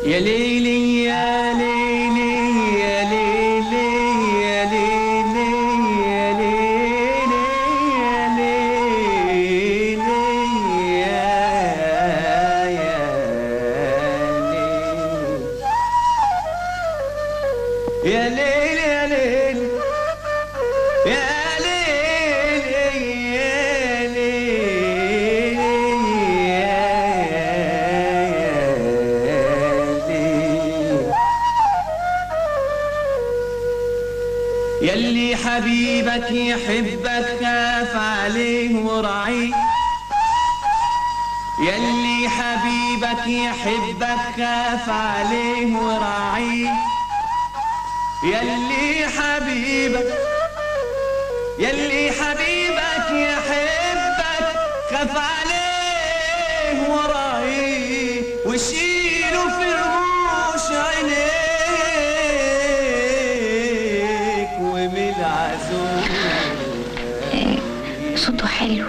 يا ليلي يا ليلي يا ليلي يا ليلي يا ليلي يا ليلي يا ليلي يا ليلي يلي حبيبك يحبك خاف عليه ورعيه، يلي حبيبك يحبك خاف عليه ورعيه، يلي حبيبك يحبك خاف عليه ورعيه، وشيله في رموش عينيك ومن العزوم. صوته حلو.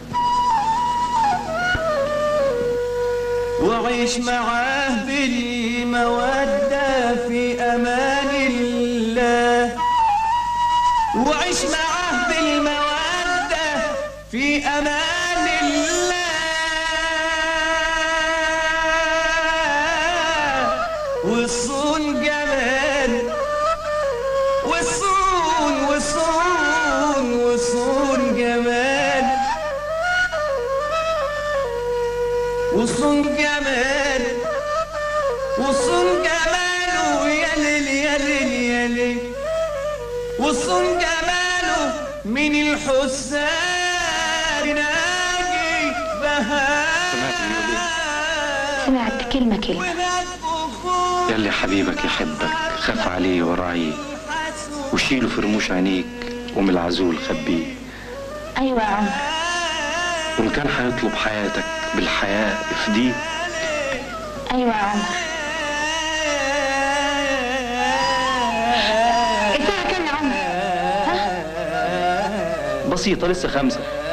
وعيش معاه بالمودة في أمان الله، وعيش معاه بالمودة في أمان الله، والصون جمال والصون جمال وصون جمال وصون جماله يا ليل يا ليل يا ليل، وصون جماله من الحسان ناجي بهاء. سمعت كلمة يلي حبيبك يحبك خاف عليه وراعيه، وشيله في رموش عينيك ومن العزول خبيه. ايوه يا عمر. وان كان حيطلب حياتك بالحياة افديه. ايوه يا عمر. الساعة كام يا عمر؟ بسيطة لسه 5.